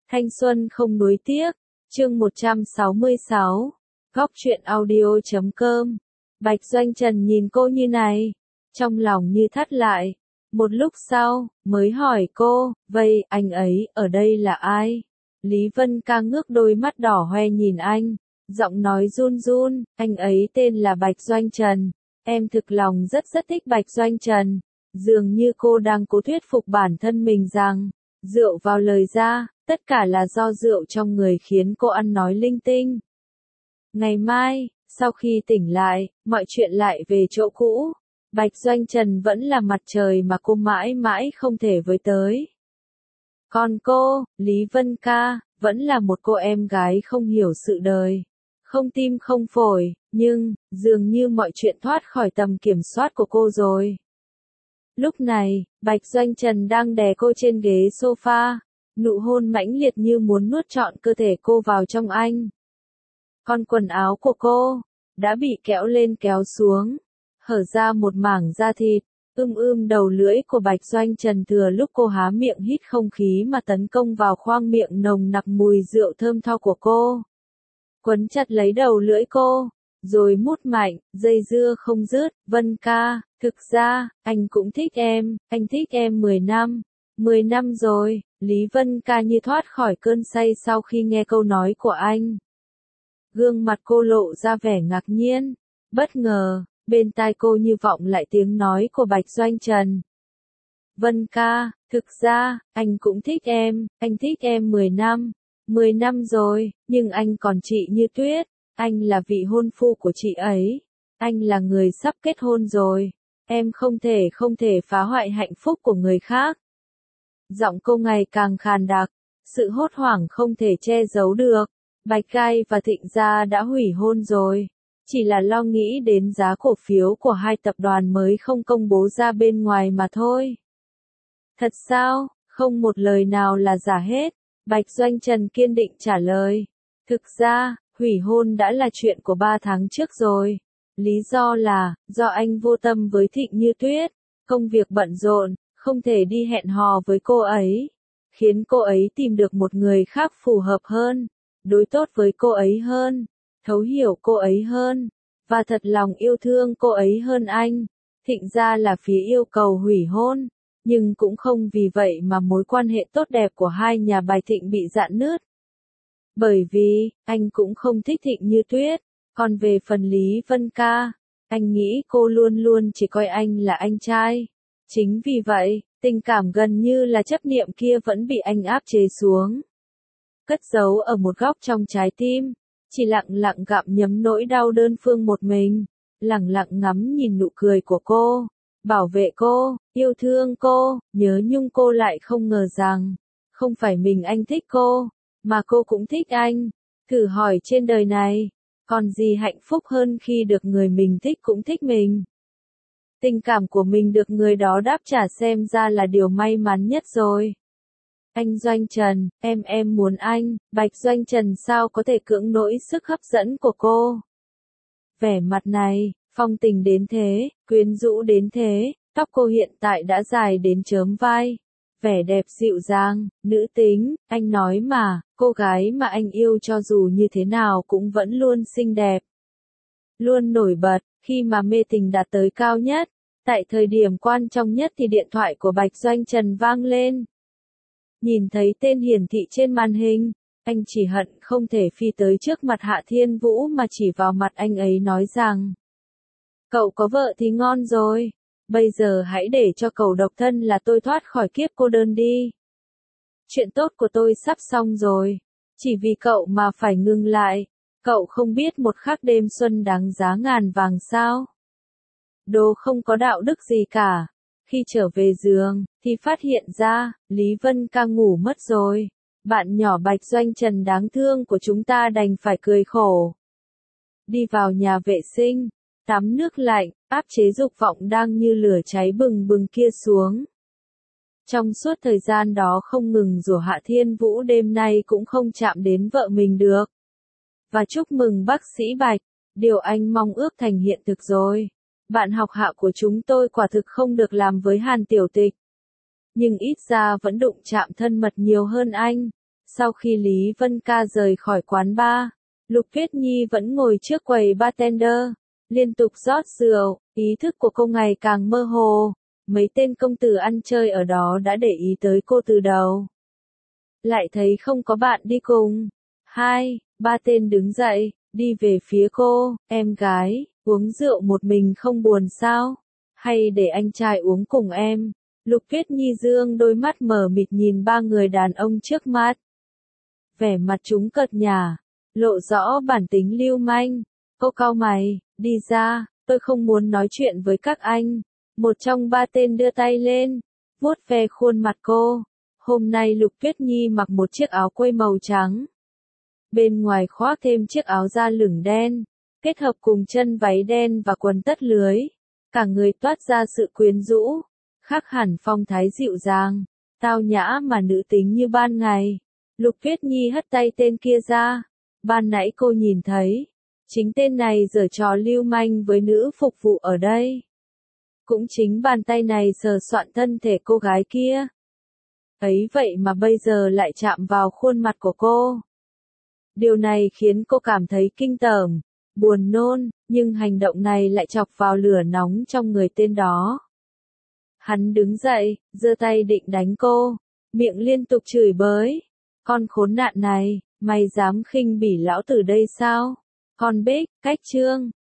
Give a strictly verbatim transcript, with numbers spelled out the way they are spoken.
Thanh xuân không nuối tiếc, chương một trăm sáu mươi sáu, góc truyện audio chấm com. Bạch Doanh Trần nhìn cô như này, trong lòng như thắt lại. Một lúc sau, mới hỏi cô, vậy anh ấy ở đây là ai? Lý Vân Ca ngước đôi mắt đỏ hoe nhìn anh, giọng nói run run, anh ấy tên là Bạch Doanh Trần. Em thực lòng rất rất thích Bạch Doanh Trần. Dường như cô đang cố thuyết phục bản thân mình rằng, rượu vào lời ra, tất cả là do rượu trong người khiến cô ăn nói linh tinh. Ngày mai, sau khi tỉnh lại, mọi chuyện lại về chỗ cũ. Bạch Doanh Trần vẫn là mặt trời mà cô mãi mãi không thể với tới. Còn cô, Lý Vân Ca, vẫn là một cô em gái không hiểu sự đời. Không tim không phổi, nhưng, dường như mọi chuyện thoát khỏi tầm kiểm soát của cô rồi. Lúc này, Bạch Doanh Trần đang đè cô trên ghế sofa, nụ hôn mãnh liệt như muốn nuốt trọn cơ thể cô vào trong anh. Con quần áo của cô, đã bị kéo lên kéo xuống, hở ra một mảng da thịt, ưm ưm đầu lưỡi của Bạch Doanh Trần thừa lúc cô há miệng hít không khí mà tấn công vào khoang miệng nồng nặc mùi rượu thơm tho của cô. Quấn chặt lấy đầu lưỡi cô, rồi mút mạnh, dây dưa không dứt. Vân Ca, thực ra, anh cũng thích em, anh thích em mười năm. mười năm rồi, Lý Vân Ca như thoát khỏi cơn say sau khi nghe câu nói của anh. Gương mặt cô lộ ra vẻ ngạc nhiên, bất ngờ, bên tai cô như vọng lại tiếng nói của Bạch Doanh Trần. Vân Ca, thực ra, anh cũng thích em, anh thích em mười năm. mười năm rồi, nhưng anh còn chị Như Tuyết, anh là vị hôn phu của chị ấy. Anh là người sắp kết hôn rồi, em không thể không thể phá hoại hạnh phúc của người khác. Giọng cô ngày càng khàn đặc, sự hốt hoảng không thể che giấu được. Bạch Gai và Thịnh Gia đã hủy hôn rồi, chỉ là lo nghĩ đến giá cổ phiếu của hai tập đoàn mới không công bố ra bên ngoài mà thôi. Thật sao? Không một lời nào là giả hết. Bạch Doanh Trần kiên định trả lời. Thực ra, hủy hôn đã là chuyện của ba tháng trước rồi. Lý do là, do anh vô tâm với Thịnh Như Tuyết, công việc bận rộn, không thể đi hẹn hò với cô ấy, khiến cô ấy tìm được một người khác phù hợp hơn, đối tốt với cô ấy hơn, thấu hiểu cô ấy hơn, và thật lòng yêu thương cô ấy hơn anh. Thịnh Gia là phía yêu cầu hủy hôn, nhưng cũng không vì vậy mà mối quan hệ tốt đẹp của hai nhà Bạch Thịnh bị rạn nứt. Bởi vì, anh cũng không thích Thịnh Như Tuyết, còn về phần Lý Vân Ca, anh nghĩ cô luôn luôn chỉ coi anh là anh trai. Chính vì vậy, tình cảm gần như là chấp niệm kia vẫn bị anh áp chế xuống. Cất giấu ở một góc trong trái tim, chỉ lặng lặng gặm nhấm nỗi đau đơn phương một mình, lặng lặng ngắm nhìn nụ cười của cô, bảo vệ cô, yêu thương cô, nhớ nhung cô lại không ngờ rằng, không phải mình anh thích cô, mà cô cũng thích anh. Thử hỏi trên đời này, còn gì hạnh phúc hơn khi được người mình thích cũng thích mình. Tình cảm của mình được người đó đáp trả xem ra là điều may mắn nhất rồi. Anh Doanh Trần, em em muốn anh. Bạch Doanh Trần sao có thể cưỡng nỗi sức hấp dẫn của cô. Vẻ mặt này, phong tình đến thế, quyến rũ đến thế, tóc cô hiện tại đã dài đến chớm vai. Vẻ đẹp dịu dàng, nữ tính, anh nói mà, cô gái mà anh yêu cho dù như thế nào cũng vẫn luôn xinh đẹp. Luôn nổi bật, khi mà mê tình đạt tới cao nhất, tại thời điểm quan trọng nhất thì điện thoại của Bạch Doanh Trần vang lên. Nhìn thấy tên hiển thị trên màn hình, anh chỉ hận không thể phi tới trước mặt Hạ Thiên Vũ mà chỉ vào mặt anh ấy nói rằng: cậu có vợ thì ngon rồi, bây giờ hãy để cho cậu độc thân là tôi thoát khỏi kiếp cô đơn đi. Chuyện tốt của tôi sắp xong rồi, chỉ vì cậu mà phải ngừng lại, cậu không biết một khắc đêm xuân đáng giá ngàn vàng sao? Đồ không có đạo đức gì cả. Khi trở về giường, thì phát hiện ra, Lý Vân Ca ngủ mất rồi. Bạn nhỏ Bạch Doanh Trần đáng thương của chúng ta đành phải cười khổ. Đi vào nhà vệ sinh, tắm nước lạnh, áp chế dục vọng đang như lửa cháy bừng bừng kia xuống. Trong suốt thời gian đó không ngừng rủa Hạ Thiên Vũ đêm nay cũng không chạm đến vợ mình được. Và chúc mừng bác sĩ Bạch, điều anh mong ước thành hiện thực rồi. Bạn học Hạ của chúng tôi quả thực không được làm với Hàn Tiểu Tịch. Nhưng ít ra vẫn đụng chạm thân mật nhiều hơn anh. Sau khi Lý Vân Ca rời khỏi quán bar, Lục Tuyết Nhi vẫn ngồi trước quầy bartender, liên tục rót rượu, ý thức của cô ngày càng mơ hồ. Mấy tên công tử ăn chơi ở đó đã để ý tới cô từ đầu. Lại thấy không có bạn đi cùng. Hai, ba tên đứng dậy, đi về phía cô, em gái, uống rượu một mình không buồn sao? Hay để anh trai uống cùng em? Lục Tuyết Nhi dương đôi mắt mở mịt nhìn ba người đàn ông trước mắt. Vẻ mặt chúng cợt nhả, lộ rõ bản tính lưu manh. Cô cau mày, đi ra, tôi không muốn nói chuyện với các anh. Một trong ba tên đưa tay lên, vuốt ve khuôn mặt cô. Hôm nay Lục Tuyết Nhi mặc một chiếc áo quây màu trắng. Bên ngoài khoác thêm chiếc áo da lửng đen, kết hợp cùng chân váy đen và quần tất lưới. Cả người toát ra sự quyến rũ, khác hẳn phong thái dịu dàng, tao nhã mà nữ tính như ban ngày. Lục Tuyết Nhi hất tay tên kia ra. Ban nãy cô nhìn thấy, chính tên này giở trò lưu manh với nữ phục vụ ở đây. Cũng chính bàn tay này sờ soạn thân thể cô gái kia. Ấy vậy mà bây giờ lại chạm vào khuôn mặt của cô. Điều này khiến cô cảm thấy kinh tởm, buồn nôn, nhưng hành động này lại chọc vào lửa nóng trong người tên đó. Hắn đứng dậy, giơ tay định đánh cô, miệng liên tục chửi bới. Con khốn nạn này, mày dám khinh bỉ lão tử đây sao? Con Bích, cách Trương,